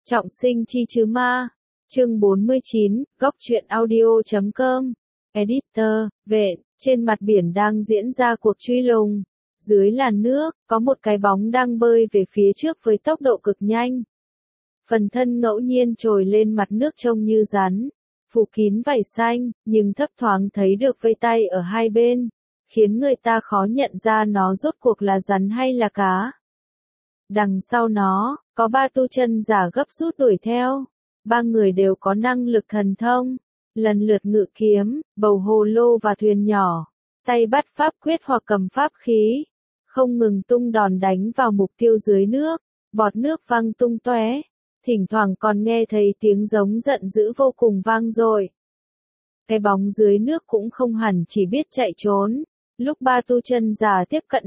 Trọng sinh chi chứ ma. Chương 49, góc truyện audio.com. Editor, Vệ, trên mặt biển đang diễn ra cuộc truy lùng. Dưới làn nước, có một cái bóng đang bơi về phía trước với tốc độ cực nhanh. Phần thân ngẫu nhiên trồi lên mặt nước trông như rắn, phủ kín vảy xanh, nhưng thấp thoáng thấy được vây tay ở hai bên, khiến người ta khó nhận ra nó rốt cuộc là rắn hay là cá. Đằng sau nó, có ba tu chân giả gấp rút đuổi theo. Ba người đều có năng lực thần thông, lần lượt ngự kiếm, bầu hồ lô và thuyền nhỏ, tay bắt pháp quyết hoặc cầm pháp khí, không ngừng tung đòn đánh vào mục tiêu dưới nước, bọt nước văng tung tóe, thỉnh thoảng còn nghe thấy tiếng giống giận dữ vô cùng vang dội. Cái bóng dưới nước cũng không hẳn chỉ biết chạy trốn, lúc ba tu chân giả tiếp cận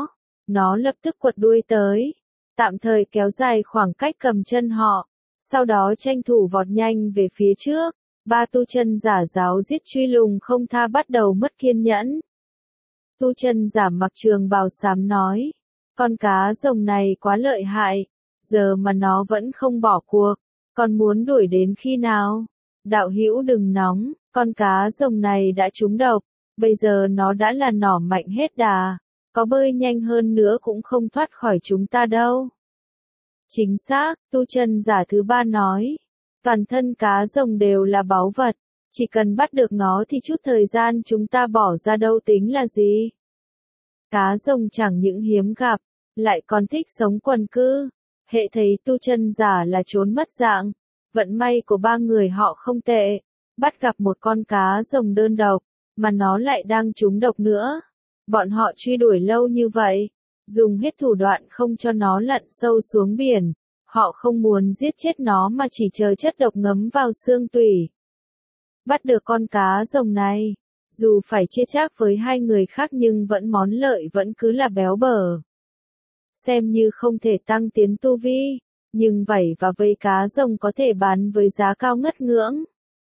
nó lập tức quật đuôi tới, tạm thời kéo dài khoảng cách cầm chân họ, sau đó tranh thủ vọt nhanh về phía trước. Ba tu chân giả giáo giết truy lùng không tha bắt đầu mất kiên nhẫn. Tu chân giả mặc trường bào xám nói, con cá rồng này quá lợi hại, giờ mà nó vẫn không bỏ cuộc, còn muốn đuổi đến khi nào? Đạo hữu đừng nóng, con cá rồng này đã trúng độc, bây giờ nó đã là nỏ mạnh hết đà, có bơi nhanh hơn nữa cũng không thoát khỏi chúng ta đâu. Chính xác, tu chân giả thứ ba nói, toàn thân cá rồng đều là báu vật, chỉ cần bắt được nó thì chút thời gian chúng ta bỏ ra đâu tính là gì. Cá rồng chẳng những hiếm gặp, lại còn thích sống quần cư, hệ thấy tu chân giả là trốn mất dạng, vận may của ba người họ không tệ, bắt gặp một con cá rồng đơn độc, mà nó lại đang trúng độc nữa. Bọn họ truy đuổi lâu như vậy, dùng hết thủ đoạn không cho nó lặn sâu xuống biển, họ không muốn giết chết nó mà chỉ chờ chất độc ngấm vào xương tủy. Bắt được con cá rồng này, dù phải chia chác với hai người khác nhưng món lợi vẫn cứ là béo bở. Xem như không thể tăng tiến tu vi, nhưng vảy và vây cá rồng có thể bán với giá cao ngất ngưỡng.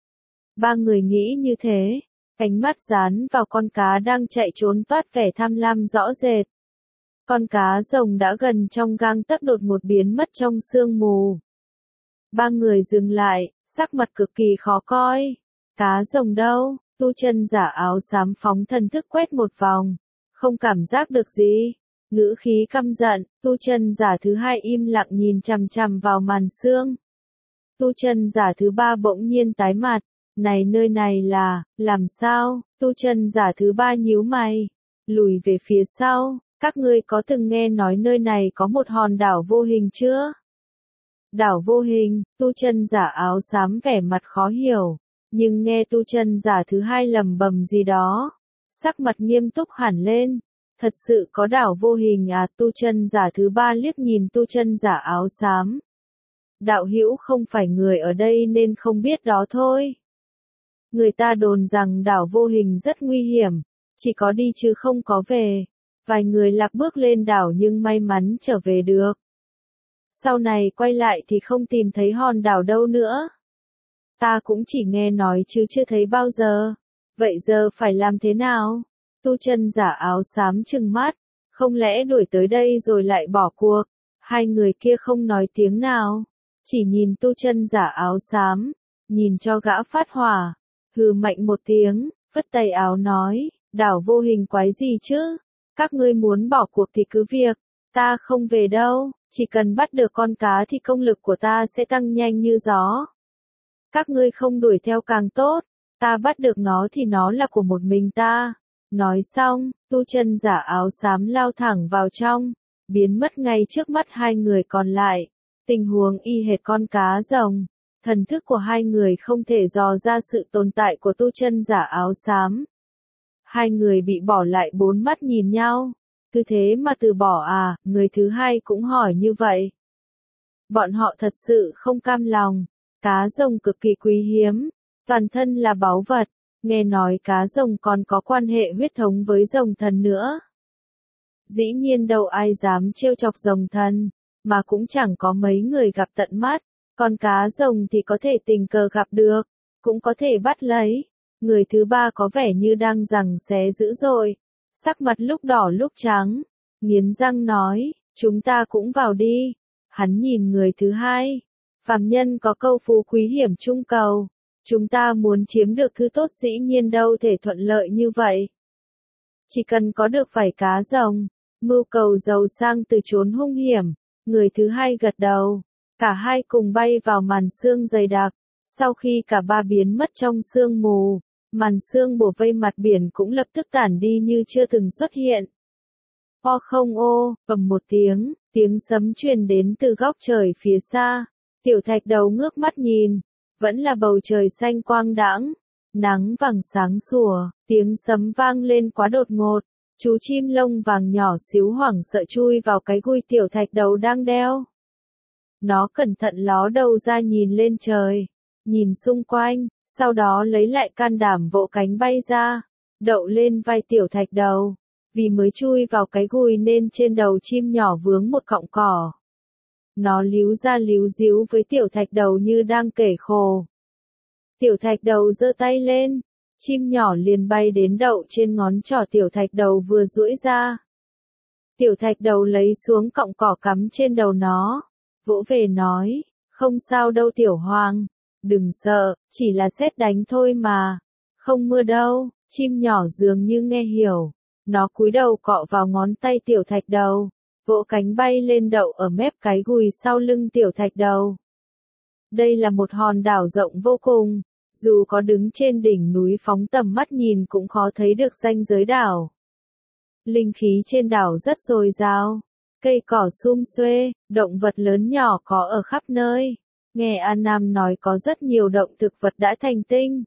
Ba người nghĩ như thế, ánh mắt dán vào con cá đang chạy trốn toát vẻ tham lam rõ rệt. Con cá rồng đã gần trong gang tấc đột ngột biến mất trong sương mù. Ba người dừng lại, sắc mặt cực kỳ khó coi. Cá rồng đâu? Tu chân giả áo xám phóng thần thức quét một vòng, không cảm giác được gì. Ngữ khí căm giận, tu chân giả thứ hai im lặng nhìn chằm chằm vào màn sương. Tu chân giả thứ ba bỗng nhiên tái mặt, này nơi này là, làm sao? Tu chân giả thứ ba nhíu mày, lùi về phía sau. Các ngươi có từng nghe nói nơi này có một hòn đảo vô hình chưa? Đảo vô hình, tu chân giả áo xám vẻ mặt khó hiểu, nhưng nghe tu chân giả thứ hai lẩm bẩm gì đó, sắc mặt nghiêm túc hẳn lên. Thật sự có đảo vô hình à? Tu chân giả thứ ba liếc nhìn tu chân giả áo xám. Đạo hữu không phải người ở đây nên không biết đó thôi. Người ta đồn rằng đảo vô hình rất nguy hiểm, chỉ có đi chứ không có về. Vài người lạc bước lên đảo nhưng may mắn trở về được. Sau này quay lại thì không tìm thấy hòn đảo đâu nữa. Ta cũng chỉ nghe nói chứ chưa thấy bao giờ. Vậy giờ phải làm thế nào? Tu chân giả áo xám trừng mắt, không lẽ đuổi tới đây rồi lại bỏ cuộc? Hai người kia không nói tiếng nào, chỉ nhìn tu chân giả áo xám, nhìn cho gã phát hỏa, hừ mạnh một tiếng, phất tay áo nói, đảo vô hình quái gì chứ? Các ngươi muốn bỏ cuộc thì cứ việc, ta không về đâu, chỉ cần bắt được con cá thì công lực của ta sẽ tăng nhanh như gió. Các ngươi không đuổi theo càng tốt, ta bắt được nó thì nó là của một mình ta. Nói xong, tu chân giả áo xám lao thẳng vào trong, biến mất ngay trước mắt hai người còn lại. Tình huống y hệt con cá rồng, thần thức của hai người không thể dò ra sự tồn tại của tu chân giả áo xám. Hai người bị bỏ lại bốn mắt nhìn nhau. Cứ thế mà từ bỏ à? Người thứ hai cũng hỏi như vậy. Bọn họ thật sự không cam lòng. Cá rồng cực kỳ quý hiếm, toàn thân là báu vật. Nghe nói cá rồng còn có quan hệ huyết thống với rồng thần nữa. Dĩ nhiên đâu ai dám trêu chọc rồng thần, mà cũng chẳng có mấy người gặp tận mắt. Con cá rồng thì có thể tình cờ gặp được, cũng có thể bắt lấy. Người thứ ba có vẻ như đang giằng xé dữ dội, sắc mặt lúc đỏ lúc trắng, nghiến răng nói, chúng ta cũng vào đi. Hắn nhìn người thứ hai, Phàm nhân có câu phú quý hiểm trung cầu. Chúng ta muốn chiếm được thứ tốt dĩ nhiên đâu thể thuận lợi như vậy. Chỉ cần có được vảy cá rồng, mưu cầu giàu sang từ chốn hung hiểm. Người thứ hai gật đầu. Cả hai cùng bay vào màn sương dày đặc. Sau khi cả ba biến mất trong sương mù, màn sương bủa vây mặt biển cũng lập tức tản đi như chưa từng xuất hiện. O không ô, bầm một tiếng sấm truyền đến từ góc trời phía xa. Tiểu thạch đầu ngước mắt nhìn, vẫn là bầu trời xanh quang đãng, nắng vàng sáng sủa, tiếng sấm vang lên quá đột ngột. Chú chim lông vàng nhỏ xíu hoảng sợ chui vào cái gùi tiểu thạch đầu đang đeo. Nó cẩn thận ló đầu ra nhìn lên trời, nhìn xung quanh, sau đó lấy lại can đảm vỗ cánh bay ra, đậu lên vai tiểu thạch đầu. Vì mới chui vào cái gùi nên trên đầu chim nhỏ vướng một cọng cỏ. Nó líu ra líu díu với tiểu thạch đầu như đang kể khổ. Tiểu thạch đầu giơ tay lên, chim nhỏ liền bay đến đậu trên ngón trỏ tiểu thạch đầu vừa duỗi ra. Tiểu thạch đầu lấy xuống cọng cỏ cắm trên đầu nó, vỗ về nói, không sao đâu tiểu hoàng, đừng sợ, chỉ là sét đánh thôi mà, không mưa đâu. Chim nhỏ dường như nghe hiểu, nó cúi đầu cọ vào ngón tay tiểu thạch đầu, vỗ cánh bay lên đậu ở mép cái gùi sau lưng tiểu thạch đầu. Đây là một hòn đảo rộng vô cùng, dù có đứng trên đỉnh núi phóng tầm mắt nhìn cũng khó thấy được ranh giới đảo. Linh khí trên đảo rất dồi dào, cây cỏ sum xuê, động vật lớn nhỏ có ở khắp nơi. Nghe An Nam nói có rất nhiều động thực vật đã thành tinh.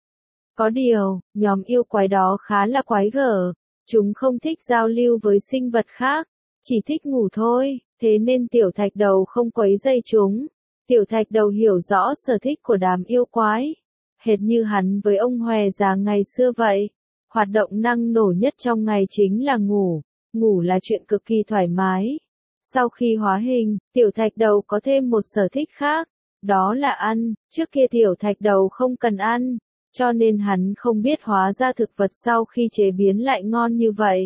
Có điều, nhóm yêu quái đó khá là quái gở, chúng không thích giao lưu với sinh vật khác, chỉ thích ngủ thôi, thế nên tiểu thạch đầu không quấy rầy chúng. Tiểu thạch đầu hiểu rõ sở thích của đám yêu quái, hệt như hắn với ông Hòe già ngày xưa vậy. Hoạt động năng nổ nhất trong ngày chính là ngủ, ngủ là chuyện cực kỳ thoải mái. Sau khi hóa hình, tiểu thạch đầu có thêm một sở thích khác, đó là ăn. Trước kia tiểu thạch đầu không cần ăn, cho nên hắn không biết hóa ra thực vật sau khi chế biến lại ngon như vậy.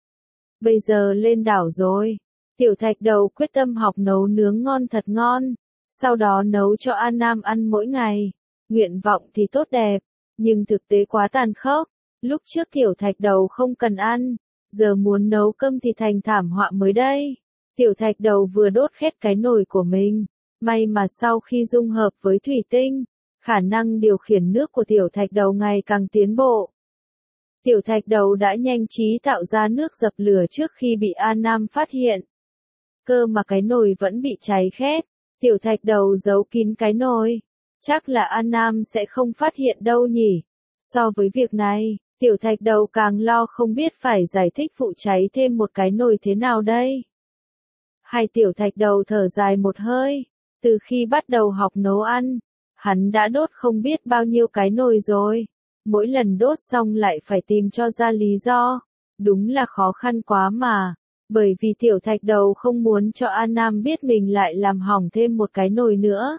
Bây giờ lên đảo rồi, tiểu thạch đầu quyết tâm học nấu nướng ngon thật ngon, sau đó nấu cho An Nam ăn mỗi ngày. Nguyện vọng thì tốt đẹp, nhưng thực tế quá tàn khốc. Lúc trước tiểu thạch đầu không cần ăn, giờ muốn nấu cơm thì thành thảm họa mới đây. Tiểu thạch đầu vừa đốt hết cái nồi của mình, may mà sau khi dung hợp với thủy tinh, khả năng điều khiển nước của tiểu thạch đầu ngày càng tiến bộ. Tiểu thạch đầu đã nhanh trí tạo ra nước dập lửa trước khi bị An Nam phát hiện. Cơ mà cái nồi vẫn bị cháy khét, tiểu thạch đầu giấu kín cái nồi. Chắc là An Nam sẽ không phát hiện đâu nhỉ. So với việc này, tiểu thạch đầu càng lo không biết phải giải thích vụ cháy thêm một cái nồi thế nào đây. Hai tiểu thạch đầu thở dài một hơi, từ khi bắt đầu học nấu ăn, hắn đã đốt không biết bao nhiêu cái nồi rồi. Mỗi lần đốt xong lại phải tìm cho ra lý do. Đúng là khó khăn quá mà. Bởi vì tiểu thạch đầu không muốn cho An Nam biết mình lại làm hỏng thêm một cái nồi nữa.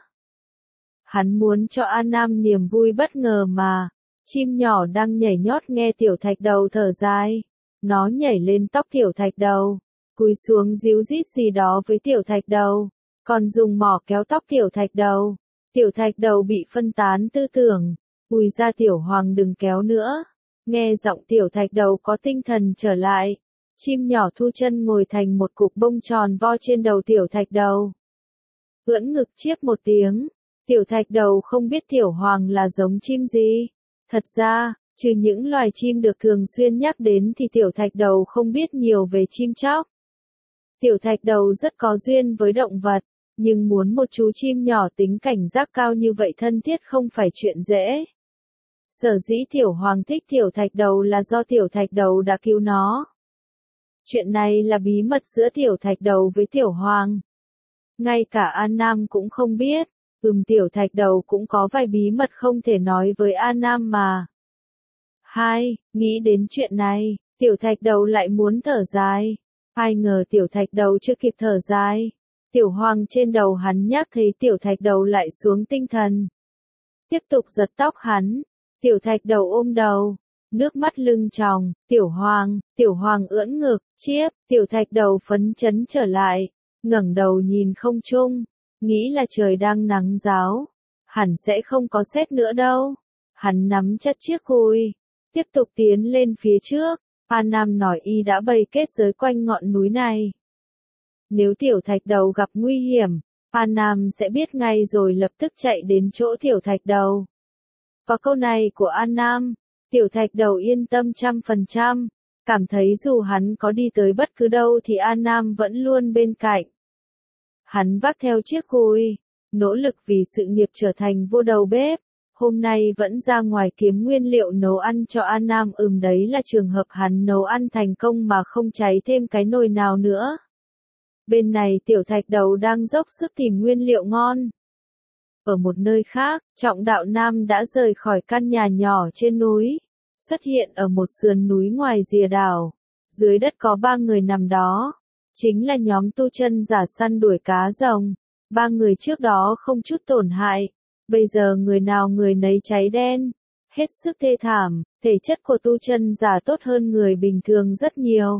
Hắn muốn cho An Nam niềm vui bất ngờ mà. Chim nhỏ đang nhảy nhót nghe tiểu thạch đầu thở dài. Nó nhảy lên tóc tiểu thạch đầu, cúi xuống díu dít gì đó với tiểu thạch đầu, còn dùng mỏ kéo tóc tiểu thạch đầu. Tiểu thạch đầu bị phân tán tư tưởng. Ui ra tiểu hoàng đừng kéo nữa. Nghe giọng tiểu thạch đầu có tinh thần trở lại. Chim nhỏ thu chân ngồi thành một cục bông tròn vo trên đầu tiểu thạch đầu. Ưỡn ngực chiếc một tiếng. Tiểu thạch đầu không biết tiểu hoàng là giống chim gì. Thật ra, trừ những loài chim được thường xuyên nhắc đến thì tiểu thạch đầu không biết nhiều về chim chóc. Tiểu thạch đầu rất có duyên với động vật, nhưng muốn một chú chim nhỏ tính cảnh giác cao như vậy thân thiết không phải chuyện dễ. Sở dĩ tiểu hoàng thích tiểu thạch đầu là do tiểu thạch đầu đã cứu nó. Chuyện này là bí mật giữa tiểu thạch đầu với tiểu hoàng. Ngay cả An Nam cũng không biết, tiểu thạch đầu cũng có vài bí mật không thể nói với An Nam mà. Nghĩ đến chuyện này, tiểu thạch đầu lại muốn thở dài. Ai ngờ tiểu thạch đầu chưa kịp thở dài. Tiểu hoàng trên đầu hắn nhắc thấy tiểu thạch đầu lại xuống tinh thần. Tiếp tục giật tóc hắn. Tiểu thạch đầu ôm đầu, nước mắt lưng tròng. Tiểu hoàng ưỡn ngực, chiếc, tiểu thạch đầu phấn chấn trở lại, ngẩng đầu nhìn không trung, nghĩ là trời đang nắng ráo, hẳn sẽ không có sét nữa đâu. Hắn nắm chặt chiếc cùi, tiếp tục tiến lên phía trước. An Nam nói y đã bày kết giới quanh ngọn núi này. Nếu tiểu thạch đầu gặp nguy hiểm, An Nam sẽ biết ngay rồi lập tức chạy đến chỗ tiểu thạch đầu. Có câu này của An Nam, tiểu thạch đầu yên tâm 100%, cảm thấy dù hắn có đi tới bất cứ đâu thì An Nam vẫn luôn bên cạnh. Hắn vác theo chiếc cùi, nỗ lực vì sự nghiệp trở thành vô đầu bếp. Hôm nay vẫn ra ngoài kiếm nguyên liệu nấu ăn cho An Nam. Đấy là trường hợp hắn nấu ăn thành công mà không cháy thêm cái nồi nào nữa. Bên này tiểu thạch đầu đang dốc sức tìm nguyên liệu ngon. Ở một nơi khác, Trọng Đạo Nam đã rời khỏi căn nhà nhỏ trên núi, xuất hiện ở một sườn núi ngoài rìa đảo. Dưới đất có 3 người nằm đó, chính là nhóm tu chân giả săn đuổi cá rồng. 3 người trước đó không chút tổn hại, bây giờ người nào người nấy cháy đen, hết sức thê thảm. Thể chất của tu chân giả tốt hơn người bình thường rất nhiều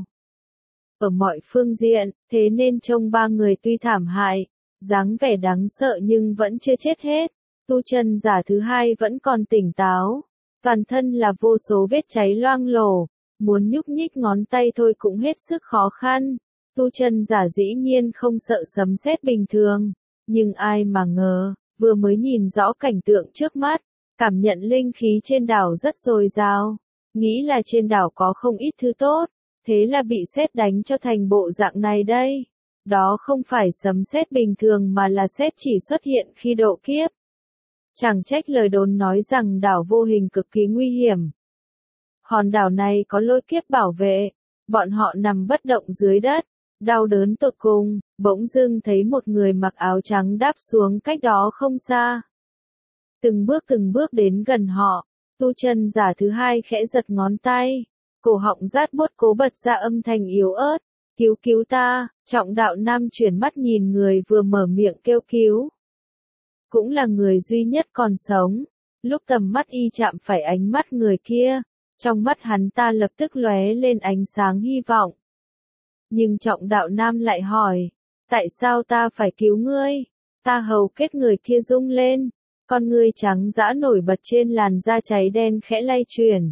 ở mọi phương diện, thế nên trông 3 người tuy thảm hại, dáng vẻ đáng sợ nhưng vẫn chưa chết hết. Tu chân giả thứ hai vẫn còn tỉnh táo, toàn thân là vô số vết cháy loang lổ, muốn nhúc nhích ngón tay thôi cũng hết sức khó khăn. Tu chân giả dĩ nhiên không sợ sấm sét bình thường, nhưng ai mà ngờ, vừa mới nhìn rõ cảnh tượng trước mắt, cảm nhận linh khí trên đảo rất dồi dào, nghĩ là trên đảo có không ít thứ tốt, thế là bị sét đánh cho thành bộ dạng này đây. Đó không phải sấm sét bình thường mà là sét chỉ xuất hiện khi độ kiếp. Chẳng trách lời đồn nói rằng đảo vô hình cực kỳ nguy hiểm. Hòn đảo này có lôi kiếp bảo vệ, bọn họ nằm bất động dưới đất, đau đớn tột cùng, bỗng dưng thấy một người mặc áo trắng đáp xuống cách đó không xa. Từng bước đến gần họ, tu chân giả thứ hai khẽ giật ngón tay, cổ họng rát buốt cố bật ra âm thanh yếu ớt, cứu ta. Trọng Đạo Nam chuyển mắt nhìn người vừa mở miệng kêu cứu. Cũng là người duy nhất còn sống, lúc tầm mắt y chạm phải ánh mắt người kia, trong mắt hắn ta lập tức lóe lên ánh sáng hy vọng. Nhưng Trọng Đạo Nam lại hỏi, tại sao ta phải cứu ngươi? Ta hầu kết người kia rung lên, con ngươi trắng dã nổi bật trên làn da cháy đen khẽ lay chuyển.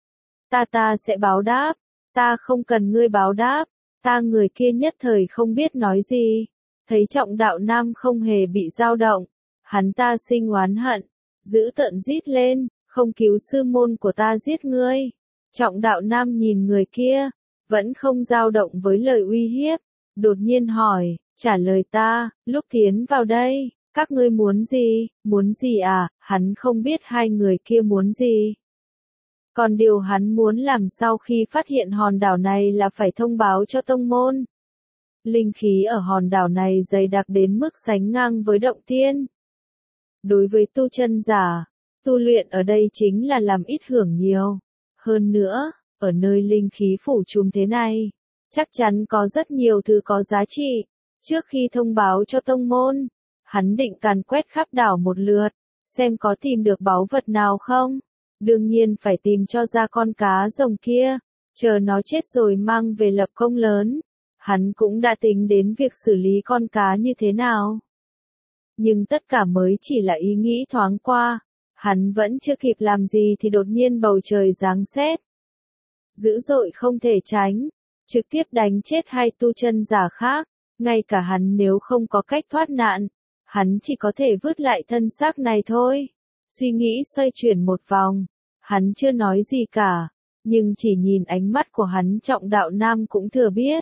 Ta sẽ báo đáp, ta không cần ngươi báo đáp. Người kia nhất thời không biết nói gì, thấy Trọng Đạo Nam không hề bị dao động, hắn ta sinh oán hận, dữ tợn rít lên, không cứu sư môn của ta giết ngươi. Trọng Đạo Nam nhìn người kia, vẫn không dao động với lời uy hiếp, đột nhiên hỏi, trả lời ta, lúc tiến vào đây, các ngươi muốn gì à? Hắn không biết hai người kia muốn gì. Còn điều hắn muốn làm sau khi phát hiện hòn đảo này là phải thông báo cho tông môn. Linh khí ở hòn đảo này dày đặc đến mức sánh ngang với động tiên. Đối với tu chân giả, tu luyện ở đây chính là làm ít hưởng nhiều. Hơn nữa, ở nơi linh khí phủ trùm thế này, chắc chắn có rất nhiều thứ có giá trị. Trước khi thông báo cho tông môn, hắn định càn quét khắp đảo một lượt, xem có tìm được báu vật nào không. Đương nhiên phải tìm cho ra con cá rồng kia, chờ nó chết rồi mang về lập công lớn. Hắn cũng đã tính đến việc xử lý con cá như thế nào. Nhưng tất cả mới chỉ là ý nghĩ thoáng qua, hắn vẫn chưa kịp làm gì thì đột nhiên bầu trời giáng sét. Dữ dội không thể tránh, trực tiếp đánh chết hai tu chân giả khác, ngay cả hắn nếu không có cách thoát nạn, hắn chỉ có thể vứt lại thân xác này thôi. Suy nghĩ xoay chuyển một vòng, hắn chưa nói gì cả, nhưng chỉ nhìn ánh mắt của hắn Trọng Đạo Nam cũng thừa biết.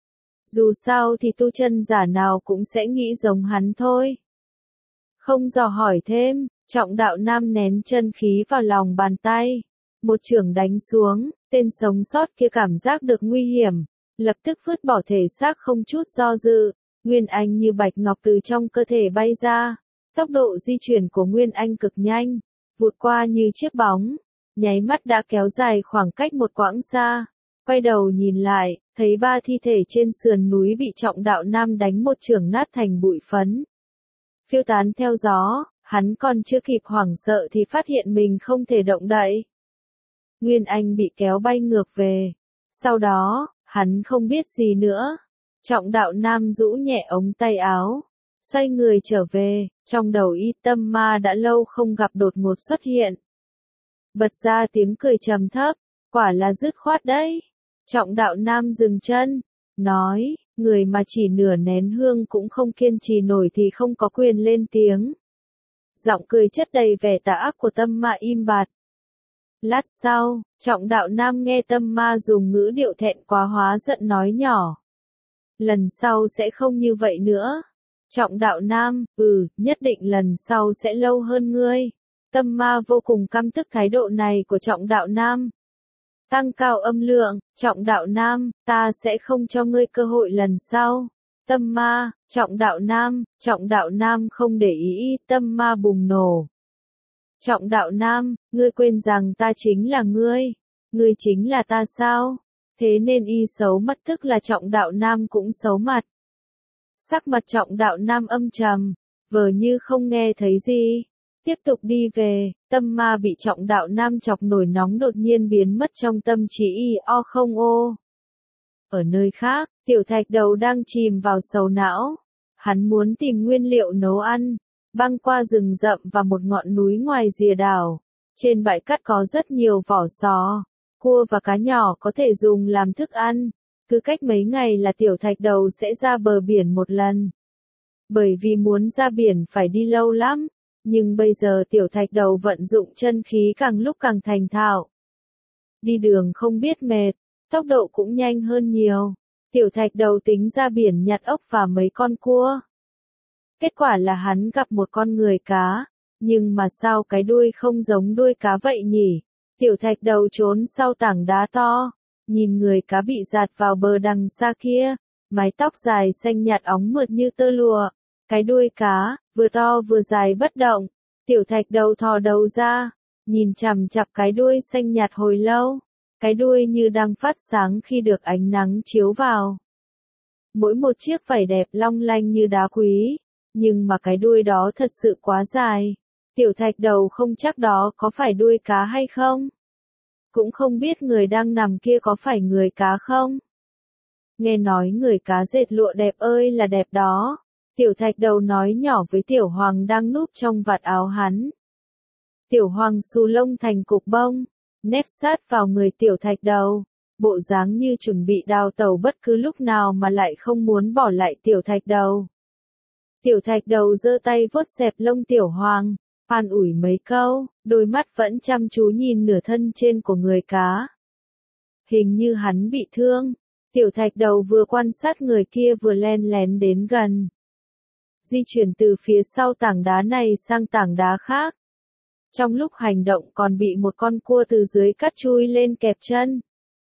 Dù sao thì tu chân giả nào cũng sẽ nghĩ giống hắn thôi. Không dò hỏi thêm, Trọng Đạo Nam nén chân khí vào lòng bàn tay, một chưởng đánh xuống, tên sống sót kia cảm giác được nguy hiểm, lập tức vứt bỏ thể xác không chút do dự, Nguyên Anh như bạch ngọc từ trong cơ thể bay ra, tốc độ di chuyển của Nguyên Anh cực nhanh, vụt qua như chiếc bóng, nháy mắt đã kéo dài khoảng cách một quãng xa. Quay đầu nhìn lại, thấy 3 thi thể trên sườn núi bị Trọng Đạo Nam đánh một chưởng nát thành bụi phấn. Phiêu tán theo gió, hắn còn chưa kịp hoảng sợ thì phát hiện mình không thể động đậy. Nguyên Anh bị kéo bay ngược về. Sau đó, hắn không biết gì nữa. Trọng Đạo Nam rũ nhẹ ống tay áo, Xoay người trở về, trong đầu Y Tâm Ma đã lâu không gặp đột ngột xuất hiện. Bật ra tiếng cười trầm thấp, quả là dứt khoát đấy. Trọng Đạo Nam dừng chân, nói, người mà chỉ nửa nén hương cũng không kiên trì nổi thì không có quyền lên tiếng. Giọng cười chất đầy vẻ tà ác của Tâm Ma im bặt. Lát sau, Trọng Đạo Nam nghe Tâm Ma dùng ngữ điệu thẹn quá hóa giận nói nhỏ. Lần sau sẽ không như vậy nữa. Trọng Đạo Nam, nhất định lần sau sẽ lâu hơn ngươi. Tâm Ma vô cùng căm tức thái độ này của Trọng Đạo Nam. Tăng cao âm lượng, Trọng Đạo Nam, ta sẽ không cho ngươi cơ hội lần sau. Tâm Ma, Trọng Đạo Nam không để ý, Tâm Ma bùng nổ. Trọng Đạo Nam, ngươi quên rằng ta chính là ngươi chính là ta sao? Thế nên y xấu mặt tức là Trọng Đạo Nam cũng xấu mặt. Sắc mặt Trọng Đạo Nam âm trầm, vờ như không nghe thấy gì. Tiếp tục đi về, Tâm Ma bị Trọng Đạo Nam chọc nổi nóng đột nhiên biến mất trong tâm trí y o không ô. Ở nơi khác, Tiểu Thạch Đầu đang chìm vào sầu não. Hắn muốn tìm nguyên liệu nấu ăn, băng qua rừng rậm và một ngọn núi ngoài rìa đảo. Trên bãi cát có rất nhiều vỏ sò, cua và cá nhỏ có thể dùng làm thức ăn. Cứ cách mấy ngày là Tiểu Thạch Đầu sẽ ra bờ biển một lần. Bởi vì muốn ra biển phải đi lâu lắm, nhưng bây giờ Tiểu Thạch Đầu vận dụng chân khí càng lúc càng thành thạo. Đi đường không biết mệt, tốc độ cũng nhanh hơn nhiều. Tiểu Thạch Đầu tính ra biển nhặt ốc và mấy con cua. Kết quả là hắn gặp một con người cá, nhưng mà sao cái đuôi không giống đuôi cá vậy nhỉ? Tiểu Thạch Đầu trốn sau tảng đá to, nhìn người cá bị dạt vào bờ đằng xa kia, mái tóc dài xanh nhạt óng mượt như tơ lụa, cái đuôi cá, vừa to vừa dài bất động. Tiểu Thạch Đầu thò đầu ra, nhìn chằm chằm cái đuôi xanh nhạt hồi lâu, cái đuôi như đang phát sáng khi được ánh nắng chiếu vào. Mỗi một chiếc vảy đẹp long lanh như đá quý, nhưng mà cái đuôi đó thật sự quá dài. Tiểu Thạch Đầu không chắc đó có phải đuôi cá hay không. Cũng không biết người đang nằm kia có phải người cá không. Nghe nói người cá dệt lụa đẹp ơi là đẹp đó. Tiểu Thạch Đầu nói nhỏ với Tiểu Hoàng đang núp trong vạt áo hắn. Tiểu Hoàng xù lông thành cục bông, nép sát vào người Tiểu Thạch Đầu, bộ dáng như chuẩn bị đào tẩu bất cứ lúc nào mà lại không muốn bỏ lại Tiểu Thạch Đầu. Tiểu Thạch Đầu giơ tay vuốt xẹp lông Tiểu Hoàng, an ủi mấy câu, đôi mắt vẫn chăm chú nhìn nửa thân trên của người cá. Hình như hắn bị thương. Tiểu Thạch Đầu vừa quan sát người kia vừa len lén đến gần. Di chuyển từ phía sau tảng đá này sang tảng đá khác. Trong lúc hành động còn bị một con cua từ dưới cát chui lên kẹp chân.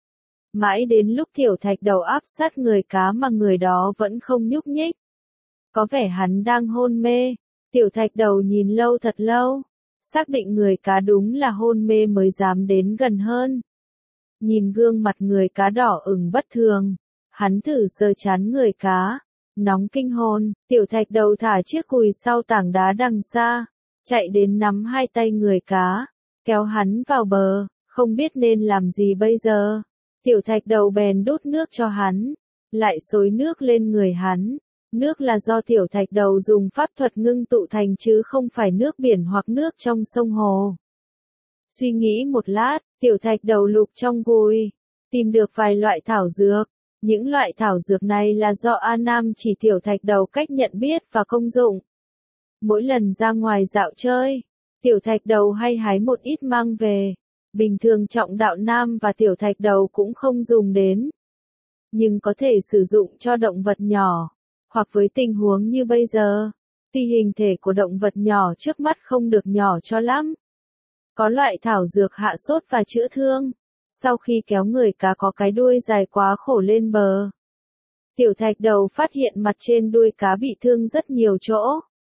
Mãi đến lúc Tiểu Thạch Đầu áp sát người cá mà người đó vẫn không nhúc nhích. Có vẻ hắn đang hôn mê. Tiểu Thạch Đầu nhìn lâu thật lâu, xác định người cá đúng là hôn mê mới dám đến gần hơn. Nhìn gương mặt người cá đỏ ửng bất thường, hắn thử sờ trán người cá, nóng kinh hồn. Tiểu Thạch Đầu thả chiếc cùi sau tảng đá đằng xa, chạy đến nắm hai tay người cá, kéo hắn vào bờ, không biết nên làm gì bây giờ. Tiểu Thạch Đầu bèn đút nước cho hắn, lại xối nước lên người hắn. Nước là do Tiểu Thạch Đầu dùng pháp thuật ngưng tụ thành chứ không phải nước biển hoặc nước trong sông hồ. Suy nghĩ một lát, Tiểu Thạch Đầu lục trong gùi, tìm được vài loại thảo dược. Những loại thảo dược này là do A Nam chỉ Tiểu Thạch Đầu cách nhận biết và công dụng. Mỗi lần ra ngoài dạo chơi, Tiểu Thạch Đầu hay hái một ít mang về. Bình thường Trọng Đạo Nam và Tiểu Thạch Đầu cũng không dùng đến, nhưng có thể sử dụng cho động vật nhỏ. Hoặc với tình huống như bây giờ, tuy hình thể của động vật nhỏ trước mắt không được nhỏ cho lắm. Có loại thảo dược hạ sốt và chữa thương. Sau khi kéo người cá có cái đuôi dài quá khổ lên bờ, Tiểu Thạch Đầu phát hiện mặt trên đuôi cá bị thương rất nhiều chỗ.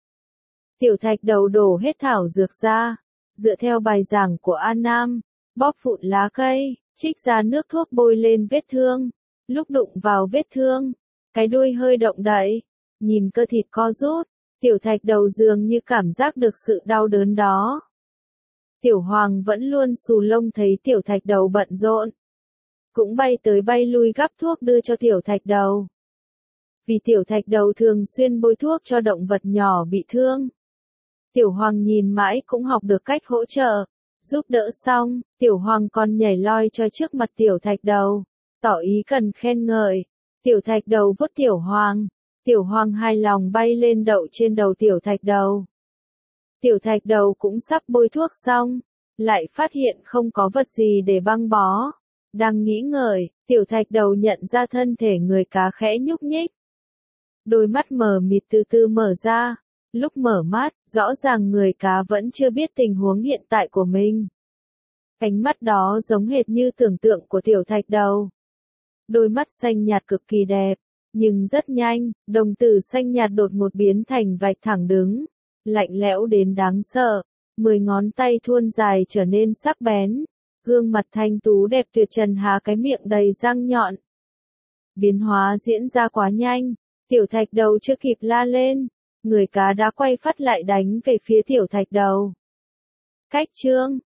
Tiểu Thạch Đầu đổ hết thảo dược ra, dựa theo bài giảng của An Nam, bóp vụn lá cây, trích ra nước thuốc bôi lên vết thương. Lúc đụng vào vết thương, cái đuôi hơi động đậy, nhìn cơ thịt co rút, Tiểu Thạch Đầu dường như cảm giác được sự đau đớn đó. Tiểu Hoàng vẫn luôn xù lông thấy Tiểu Thạch Đầu bận rộn, cũng bay tới bay lui gắp thuốc đưa cho Tiểu Thạch Đầu. vì tiểu thạch đầu thường xuyên bôi thuốc cho động vật nhỏ bị thương. Tiểu Hoàng nhìn mãi cũng học được cách hỗ trợ, giúp đỡ xong, Tiểu Hoàng còn nhảy loi cho trước mặt tiểu thạch đầu, tỏ ý cần khen ngợi. Tiểu thạch đầu vuốt Tiểu Hoàng hài lòng bay lên đậu trên đầu tiểu thạch đầu. Tiểu thạch đầu cũng sắp bôi thuốc xong, lại phát hiện không có vật gì để băng bó. Đang nghĩ ngợi, tiểu thạch đầu nhận ra thân thể người cá khẽ nhúc nhích. Đôi mắt mờ mịt từ từ mở ra, lúc mở mắt, rõ ràng người cá vẫn chưa biết tình huống hiện tại của mình. Ánh mắt đó giống hệt như tưởng tượng của tiểu thạch đầu. Đôi mắt xanh nhạt cực kỳ đẹp, nhưng rất nhanh, đồng tử xanh nhạt đột ngột biến thành vạch thẳng đứng, lạnh lẽo đến đáng sợ. 10 ngón tay thuôn dài trở nên sắc bén, gương mặt thanh tú đẹp tuyệt trần há cái miệng đầy răng nhọn. Biến hóa diễn ra quá nhanh, tiểu thạch đầu chưa kịp la lên, người cá đã quay phát lại đánh về phía tiểu thạch đầu. Cách chương